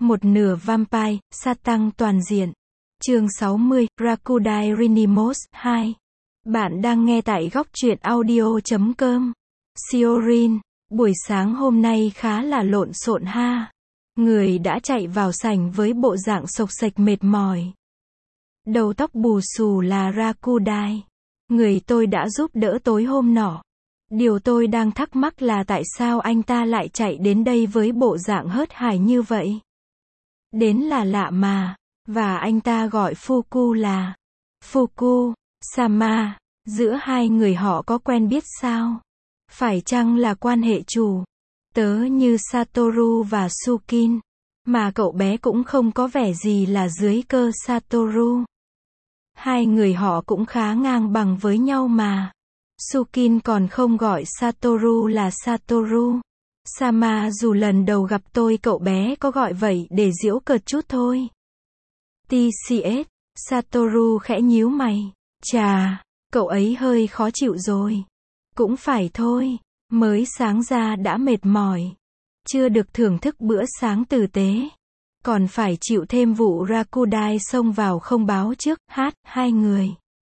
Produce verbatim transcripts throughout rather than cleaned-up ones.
Một nửa vampire, sát tăng toàn diện. Chương sáu mươi, Rakudai Rinimos, hai. Bạn đang nghe tại góc truyện audio chấm com. Siorin, buổi sáng hôm nay khá là lộn xộn ha. Người đã chạy vào sảnh với bộ dạng xộc xệch mệt mỏi. Đầu tóc bù xù là Rakudai. Người tôi đã giúp đỡ tối hôm nọ. Điều tôi đang thắc mắc là tại sao anh ta lại chạy đến đây với bộ dạng hớt hải như vậy. Đến là lạ mà. Và anh ta gọi Fuku là Fuku Sama. Giữa hai người họ có quen biết sao? Phải chăng là quan hệ chủ tớ như Satoru và Sukin? Mà cậu bé cũng không có vẻ gì là dưới cơ Satoru. Hai người họ cũng khá ngang bằng với nhau mà. Sukin còn không gọi Satoru là Satoru. Sama dù lần đầu gặp tôi cậu bé có gọi vậy để giễu cợt chút thôi. tê xê ét, Satoru khẽ nhíu mày. Chà, cậu ấy hơi khó chịu rồi. Cũng phải thôi, mới sáng ra đã mệt mỏi. Chưa được thưởng thức bữa sáng tử tế. Còn phải chịu thêm vụ Rakudai xông vào không báo trước, hát, hai người.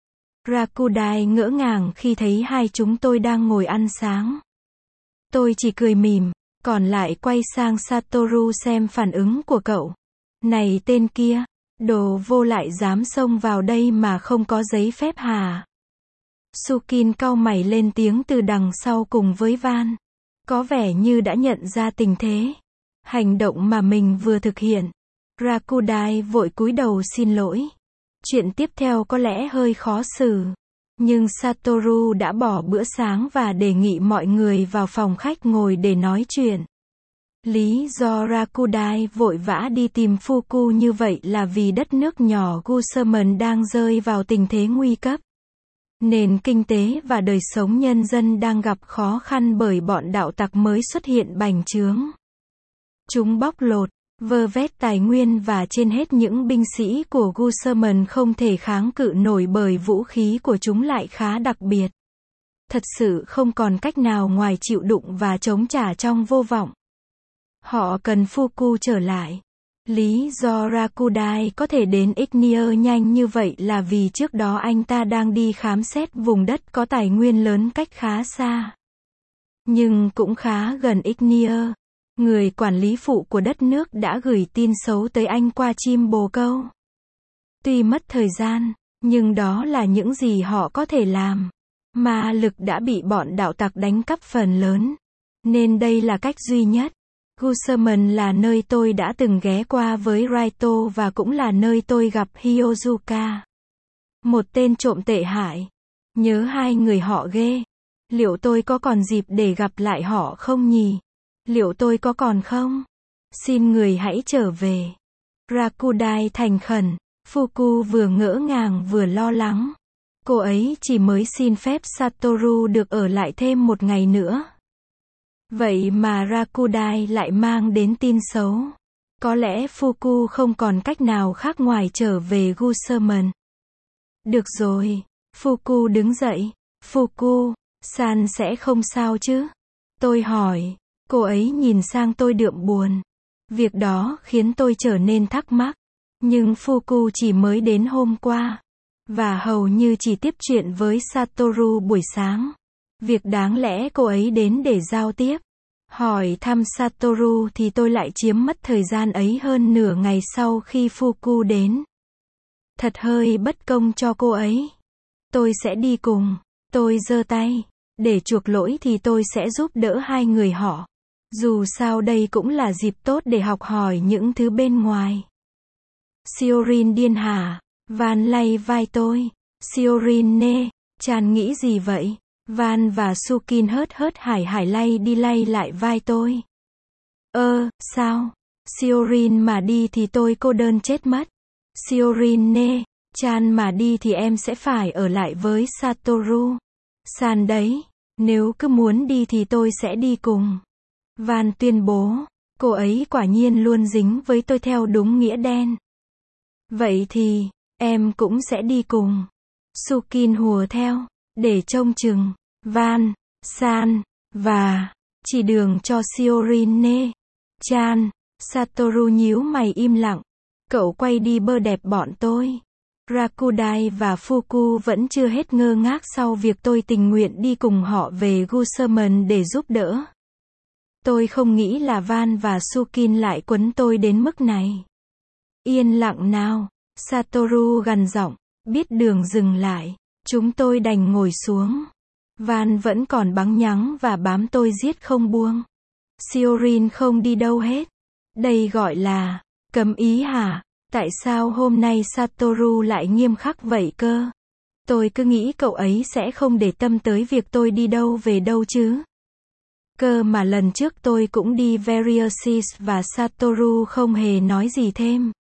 Rakudai ngỡ ngàng khi thấy hai chúng tôi đang ngồi ăn sáng. Tôi chỉ cười mỉm, còn lại quay sang Satoru xem phản ứng của cậu. Này tên kia, đồ vô lại dám xông vào đây mà không có giấy phép hả? Sukin cau mày lên tiếng từ đằng sau cùng với Van. Có vẻ như đã nhận ra tình thế. Hành động mà mình vừa thực hiện. Rakudai vội cúi đầu xin lỗi. Chuyện tiếp theo có lẽ hơi khó xử. Nhưng Satoru đã bỏ bữa sáng và đề nghị mọi người vào phòng khách ngồi để nói chuyện. Lý do Rakudai vội vã đi tìm Fuku như vậy là vì đất nước nhỏ Gusaman đang rơi vào tình thế nguy cấp. Nền kinh tế và đời sống nhân dân đang gặp khó khăn bởi bọn đạo tặc mới xuất hiện bành trướng. Chúng bóc lột, vơ vét tài nguyên và trên hết những binh sĩ của Gusaman không thể kháng cự nổi bởi vũ khí của chúng lại khá đặc biệt. Thật sự không còn cách nào ngoài chịu đựng và chống trả trong vô vọng. Họ cần Fuku trở lại. Lý do Rakudai có thể đến Ignea nhanh như vậy là vì trước đó anh ta đang đi khám xét vùng đất có tài nguyên lớn cách khá xa. Nhưng cũng khá gần Ignea. Người quản lý phụ của đất nước đã gửi tin xấu tới anh qua chim bồ câu. Tuy mất thời gian, nhưng đó là những gì họ có thể làm. Ma lực đã bị bọn đạo tặc đánh cắp phần lớn. Nên đây là cách duy nhất. Gusaman là nơi tôi đã từng ghé qua với Raito và cũng là nơi tôi gặp Hyozuka. Một tên trộm tệ hại. Nhớ hai người họ ghê. Liệu tôi có còn dịp để gặp lại họ không nhỉ? Liệu tôi có còn không? Xin người hãy trở về. Rakudai thành khẩn. Fuku vừa ngỡ ngàng vừa lo lắng. Cô ấy chỉ mới xin phép Satoru được ở lại thêm một ngày nữa. Vậy mà Rakudai lại mang đến tin xấu. Có lẽ Fuku không còn cách nào khác ngoài trở về Gusaman. Được rồi. Fuku đứng dậy. Fuku, san sẽ không sao chứ? Tôi hỏi. Cô ấy nhìn sang tôi đượm buồn. Việc đó khiến tôi trở nên thắc mắc. Nhưng Fuku chỉ mới đến hôm qua. Và hầu như chỉ tiếp chuyện với Satoru buổi sáng. Việc đáng lẽ cô ấy đến để giao tiếp. Hỏi thăm Satoru thì tôi lại chiếm mất thời gian ấy hơn nửa ngày sau khi Fuku đến. Thật hơi bất công cho cô ấy. Tôi sẽ đi cùng. Tôi giơ tay. Để chuộc lỗi thì tôi sẽ giúp đỡ hai người họ. Dù sao đây cũng là dịp tốt để học hỏi những thứ bên ngoài. Siorin điên hả? Van lay vai tôi. Siorin nê, Chan nghĩ gì vậy? Van và Sukin hớt hớt hải hải lay đi lay lại vai tôi. Ơ, sao? Siorin mà đi thì tôi cô đơn chết mất. Siorin nê, Chan mà đi thì em sẽ phải ở lại với Satoru. San đấy, nếu cứ muốn đi thì tôi sẽ đi cùng. Van tuyên bố, cô ấy quả nhiên luôn dính với tôi theo đúng nghĩa đen. Vậy thì, em cũng sẽ đi cùng. Sukin hùa theo, để trông chừng. Van, San, và, chỉ đường cho Siorin nê, Chan. Satoru nhíu mày im lặng. Cậu quay đi bơ đẹp bọn tôi. Rakudai và Fuku vẫn chưa hết ngơ ngác sau việc tôi tình nguyện đi cùng họ về Guserman để giúp đỡ. Tôi không nghĩ là Van và Sukin lại quấn tôi đến mức này. Yên lặng nào, Satoru gằn giọng, biết đường dừng lại. Chúng tôi đành ngồi xuống. Van vẫn còn bắn nhắng và bám tôi giết không buông. Siorin không đi đâu hết. Đây gọi là cấm ý hả? Tại sao hôm nay Satoru lại nghiêm khắc vậy cơ? Tôi cứ nghĩ cậu ấy sẽ không để tâm tới việc tôi đi đâu về đâu chứ. Cơ mà lần trước tôi cũng đi Veriosis và Satoru không hề nói gì thêm.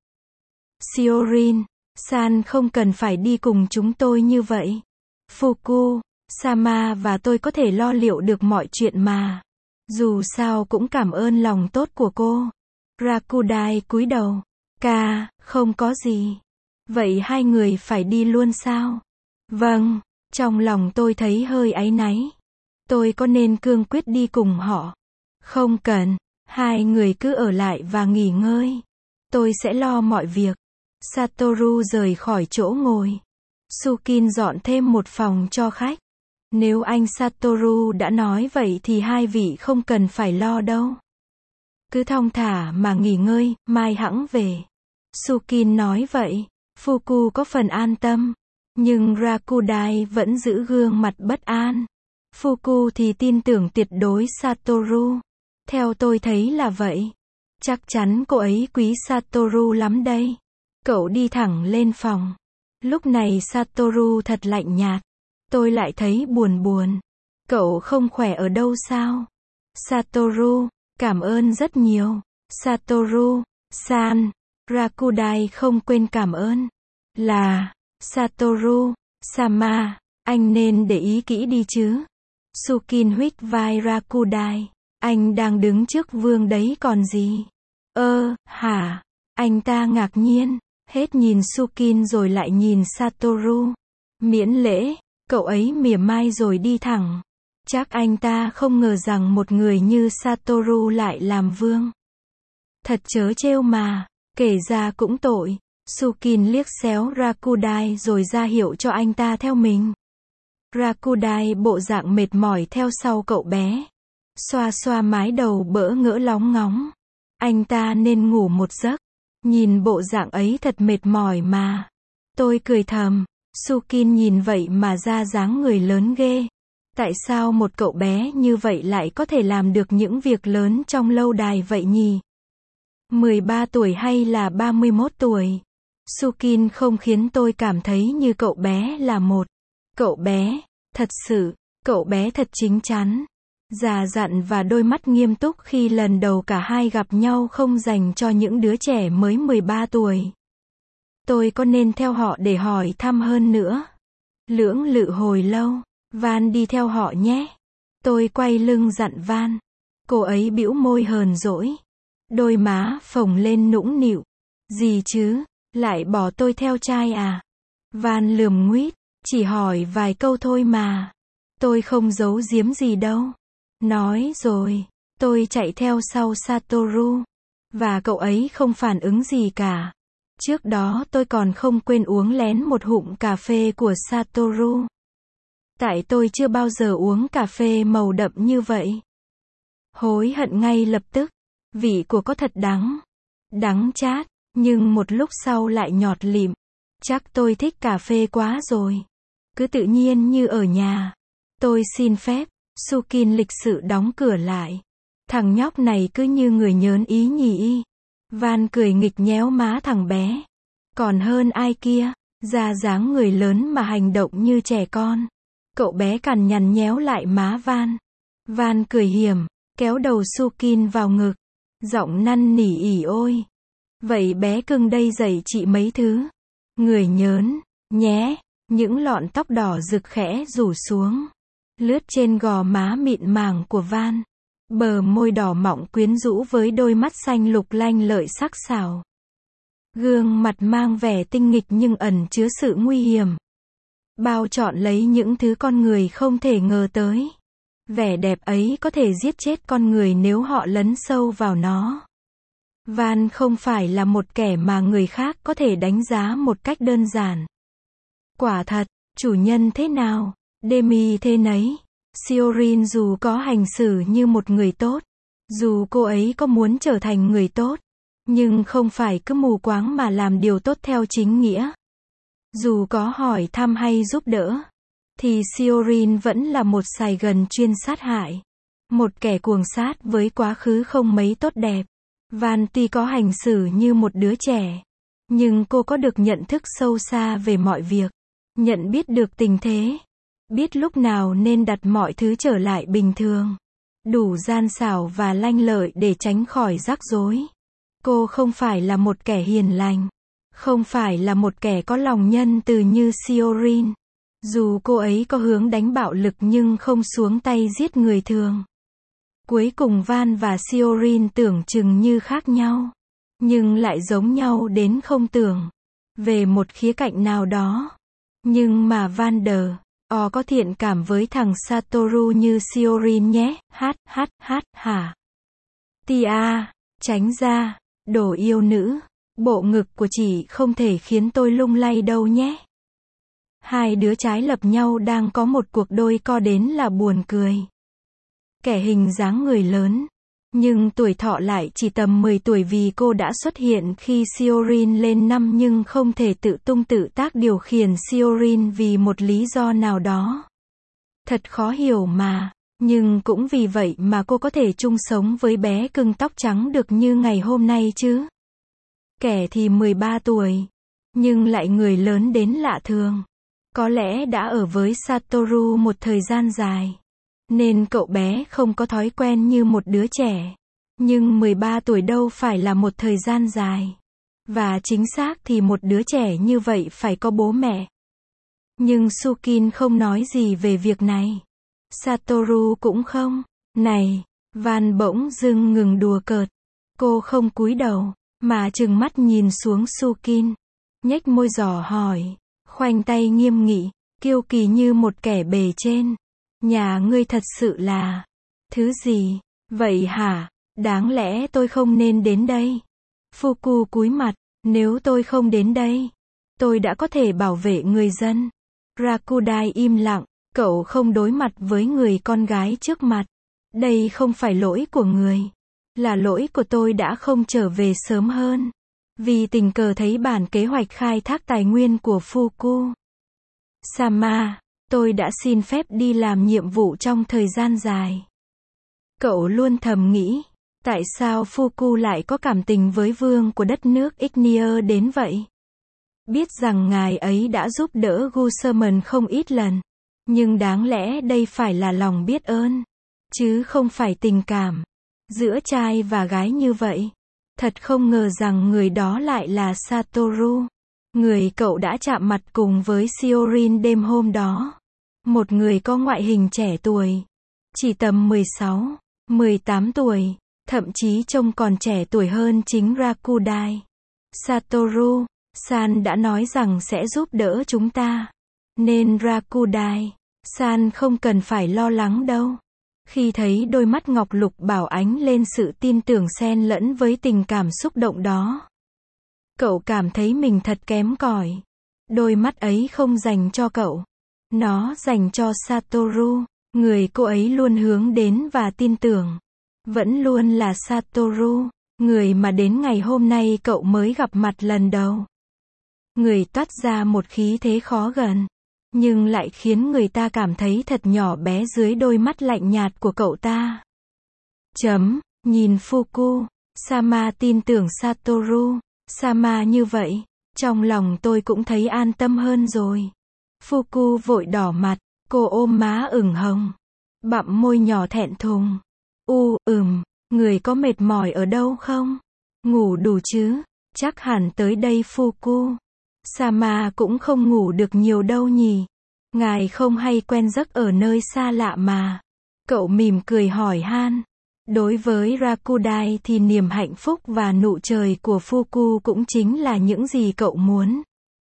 Siorin, San không cần phải đi cùng chúng tôi như vậy. Fuku, Sama và tôi có thể lo liệu được mọi chuyện mà. Dù sao cũng cảm ơn lòng tốt của cô. Rakudai cúi đầu. Ca, không có gì. Vậy hai người phải đi luôn sao? Vâng, trong lòng tôi thấy hơi áy náy. Tôi có nên cương quyết đi cùng họ? Không cần, hai người cứ ở lại và nghỉ ngơi. Tôi sẽ lo mọi việc. Satoru rời khỏi chỗ ngồi. Sukin dọn thêm một phòng cho khách. Nếu anh Satoru đã nói vậy thì hai vị không cần phải lo đâu. Cứ thong thả mà nghỉ ngơi, mai hẵng về. Sukin nói vậy. Fuku có phần an tâm. Nhưng Rakudai vẫn giữ gương mặt bất an. Fuku thì tin tưởng tuyệt đối Satoru. Theo tôi thấy là vậy. Chắc chắn cô ấy quý Satoru lắm đây. Cậu đi thẳng lên phòng. Lúc này Satoru thật lạnh nhạt. Tôi lại thấy buồn buồn. Cậu không khỏe ở đâu sao? Satoru, cảm ơn rất nhiều. Satoru, san. Rakudai không quên cảm ơn. Là, Satoru, Sama, anh nên để ý kỹ đi chứ. Sukin huých vai Rakudai. Anh đang đứng trước vương đấy còn gì? Ơ, hả? Anh ta ngạc nhiên. Hết nhìn Sukin rồi lại nhìn Satoru. Miễn lễ, cậu ấy mỉa mai rồi đi thẳng. Chắc anh ta không ngờ rằng một người như Satoru lại làm vương. Thật trớ trêu mà, kể ra cũng tội. Sukin liếc xéo Rakudai rồi ra hiệu cho anh ta theo mình. Rakudai bộ dạng mệt mỏi theo sau cậu bé. Xoa xoa mái đầu bỡ ngỡ lóng ngóng. Anh ta nên ngủ một giấc. Nhìn bộ dạng ấy thật mệt mỏi mà. Tôi cười thầm. Sukin nhìn vậy mà ra dáng người lớn ghê. Tại sao một cậu bé như vậy lại có thể làm được những việc lớn trong lâu đài vậy nhỉ? mười ba tuổi hay là ba mươi mốt tuổi? Sukin không khiến tôi cảm thấy như cậu bé là một cậu bé. Thật sự, cậu bé thật chín chắn. Già dặn và đôi mắt nghiêm túc khi lần đầu cả hai gặp nhau không dành cho những đứa trẻ mới mười ba tuổi. Tôi có nên theo họ để hỏi thăm hơn nữa? Lưỡng lự hồi lâu. Van đi theo họ nhé. Tôi quay lưng dặn Van. Cô ấy bĩu môi hờn dỗi. Đôi má phồng lên nũng nịu. Gì chứ? Lại bỏ tôi theo trai à? Van lườm nguýt. Chỉ hỏi vài câu thôi mà. Tôi không giấu giếm gì đâu. Nói rồi. Tôi chạy theo sau Satoru. Và cậu ấy không phản ứng gì cả. Trước đó tôi còn không quên uống lén một hụm cà phê của Satoru. Tại tôi chưa bao giờ uống cà phê màu đậm như vậy. Hối hận ngay lập tức. Vị của có thật đắng. Đắng chát. Nhưng một lúc sau lại nhọt lịm. Chắc tôi thích cà phê quá rồi. Cứ tự nhiên như ở nhà. Tôi xin phép. Sukin lịch sự đóng cửa lại. Thằng nhóc này cứ như người nhớn ý nhỉ. Van cười nghịch nhéo má thằng bé. Còn hơn ai kia. Ra dáng người lớn mà hành động như trẻ con. Cậu bé cằn nhằn nhéo lại má Van. Van cười hiểm. Kéo đầu Sukin vào ngực. Giọng năn nỉ ỉ ôi. Vậy bé cưng đây dạy chị mấy thứ. Người nhớn. Nhé. Những lọn tóc đỏ rực khẽ rủ xuống. Lướt trên gò má mịn màng của Van. Bờ môi đỏ mọng quyến rũ với đôi mắt xanh lục lanh lợi sắc sảo. Gương mặt mang vẻ tinh nghịch nhưng ẩn chứa sự nguy hiểm. Bao trọn lấy những thứ con người không thể ngờ tới. Vẻ đẹp ấy có thể giết chết con người nếu họ lấn sâu vào nó. Van không phải là một kẻ mà người khác có thể đánh giá một cách đơn giản. Quả thật, chủ nhân thế nào, Demi thế nấy. Siorin dù có hành xử như một người tốt, dù cô ấy có muốn trở thành người tốt, nhưng không phải cứ mù quáng mà làm điều tốt theo chính nghĩa. Dù có hỏi thăm hay giúp đỡ, thì Siorin vẫn là một sài gần chuyên sát hại. Một kẻ cuồng sát với quá khứ không mấy tốt đẹp. Van tuy có hành xử như một đứa trẻ, nhưng cô có được nhận thức sâu xa về mọi việc, nhận biết được tình thế, biết lúc nào nên đặt mọi thứ trở lại bình thường, đủ gian xảo và lanh lợi để tránh khỏi rắc rối. Cô không phải là một kẻ hiền lành, không phải là một kẻ có lòng nhân từ như Siorin. Dù cô ấy có hướng đánh bạo lực nhưng không xuống tay giết người thường. Cuối cùng Van và Siorin tưởng chừng như khác nhau, nhưng lại giống nhau đến không tưởng, về một khía cạnh nào đó. Nhưng mà Vander, o có thiện cảm với thằng Satoru như Siorin nhé, hát, hát, hát, hả? Tia, tránh ra, đồ yêu nữ, bộ ngực của chị không thể khiến tôi lung lay đâu nhé. Hai đứa trái lập nhau đang có một cuộc đôi co đến là buồn cười. Kẻ hình dáng người lớn, nhưng tuổi thọ lại chỉ tầm mười tuổi vì cô đã xuất hiện khi Siorin lên năm nhưng không thể tự tung tự tác điều khiển Siorin vì một lý do nào đó. Thật khó hiểu mà, nhưng cũng vì vậy mà cô có thể chung sống với bé cưng tóc trắng được như ngày hôm nay chứ. Kẻ thì mười ba tuổi, nhưng lại người lớn đến lạ thường. Có lẽ đã ở với Satoru một thời gian dài, nên cậu bé không có thói quen như một đứa trẻ. Nhưng mười ba tuổi đâu phải là một thời gian dài. Và chính xác thì một đứa trẻ như vậy phải có bố mẹ. Nhưng Sukin không nói gì về việc này. Satoru cũng không. Này, Van bỗng dưng ngừng đùa cợt. Cô không cúi đầu, mà trừng mắt nhìn xuống Sukin. Nhếch môi dò hỏi, khoanh tay nghiêm nghị, kiêu kỳ như một kẻ bề trên. Nhà ngươi thật sự là thứ gì vậy hả? Đáng lẽ tôi không nên đến đây. Fuku cúi mặt, nếu tôi không đến đây, tôi đã có thể bảo vệ người dân. Rakudai im lặng, cậu không đối mặt với người con gái trước mặt. Đây không phải lỗi của người, là lỗi của tôi đã không trở về sớm hơn. Vì tình cờ thấy bản kế hoạch khai thác tài nguyên của Fuku. Sama, tôi đã xin phép đi làm nhiệm vụ trong thời gian dài. Cậu luôn thầm nghĩ, tại sao Fuku lại có cảm tình với vương của đất nước Ignea đến vậy? Biết rằng ngài ấy đã giúp đỡ Guserman không ít lần, nhưng đáng lẽ đây phải là lòng biết ơn, chứ không phải tình cảm. Giữa trai và gái như vậy, thật không ngờ rằng người đó lại là Satoru. Người cậu đã chạm mặt cùng với Siorin đêm hôm đó. Một người có ngoại hình trẻ tuổi, chỉ tầm mười sáu, mười tám tuổi, thậm chí trông còn trẻ tuổi hơn chính Rakudai. Satoru, San đã nói rằng sẽ giúp đỡ chúng ta. Nên Rakudai, San không cần phải lo lắng đâu. Khi thấy đôi mắt ngọc lục bảo ánh lên sự tin tưởng xen lẫn với tình cảm xúc động đó, cậu cảm thấy mình thật kém cỏi. Đôi mắt ấy không dành cho cậu. Nó dành cho Satoru, người cô ấy luôn hướng đến và tin tưởng. Vẫn luôn là Satoru, người mà đến ngày hôm nay cậu mới gặp mặt lần đầu. Người toát ra một khí thế khó gần, nhưng lại khiến người ta cảm thấy thật nhỏ bé dưới đôi mắt lạnh nhạt của cậu ta. Chấm, nhìn Fuku, Sama tin tưởng Satoru. Sama như vậy, trong lòng tôi cũng thấy an tâm hơn rồi. Fuku vội đỏ mặt, cô ôm má ửng hồng, bặm môi nhỏ thẹn thùng. U, ừm, người có mệt mỏi ở đâu không? Ngủ đủ chứ? Chắc hẳn tới đây Fuku. Sama cũng không ngủ được nhiều đâu nhỉ? Ngài không hay quen giấc ở nơi xa lạ mà. Cậu mỉm cười hỏi han. Đối với Rakudai thì niềm hạnh phúc và nụ cười của Fuku cũng chính là những gì cậu muốn.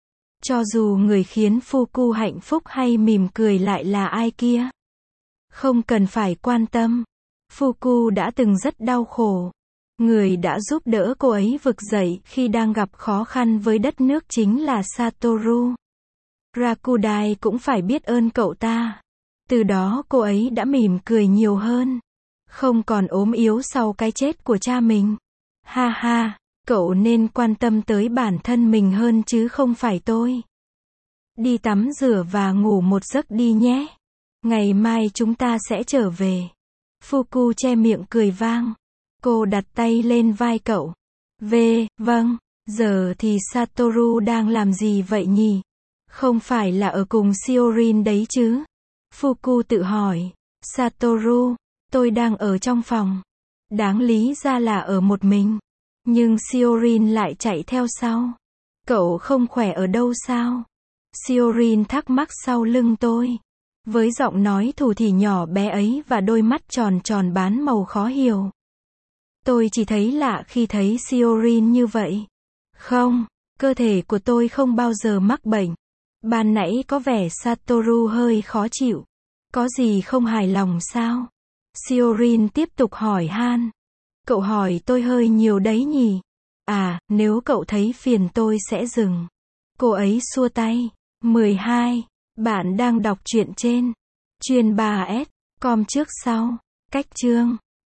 Cho dù người khiến Fuku hạnh phúc hay mỉm cười lại là ai kia, không cần phải quan tâm. Fuku đã từng rất đau khổ, Người đã giúp đỡ cô ấy vực dậy khi đang gặp khó khăn với đất nước chính là Satoru. Rakudai cũng phải biết ơn cậu ta. Từ đó cô ấy đã mỉm cười nhiều hơn. Không còn ốm yếu sau cái chết của cha mình. Ha ha, cậu nên quan tâm tới bản thân mình hơn chứ không phải tôi. Đi tắm rửa và ngủ một giấc đi nhé. Ngày mai chúng ta sẽ trở về. Fuku che miệng cười vang. Cô đặt tay lên vai cậu. Về, vâng, giờ thì Satoru đang làm gì vậy nhỉ? Không phải là ở cùng Shiorin đấy chứ? Fuku tự hỏi. Satoru, tôi đang ở trong phòng. Đáng lý ra là ở một mình. Nhưng Shiorin lại chạy theo sau. Cậu không khỏe ở đâu sao? Shiorin thắc mắc sau lưng tôi. Với giọng nói thủ thỉ nhỏ bé ấy và đôi mắt tròn tròn bán màu khó hiểu. Tôi chỉ thấy lạ khi thấy Shiorin như vậy. Không, cơ thể của tôi không bao giờ mắc bệnh. Ban nãy có vẻ Satoru hơi khó chịu. Có gì không hài lòng sao? Shiorin tiếp tục hỏi han. Cậu hỏi tôi hơi nhiều đấy nhỉ? À, nếu cậu thấy phiền tôi sẽ dừng. Cô ấy xua tay. mười hai. Bạn đang đọc truyện trên Chuyên ba S com trước sau. Cách chương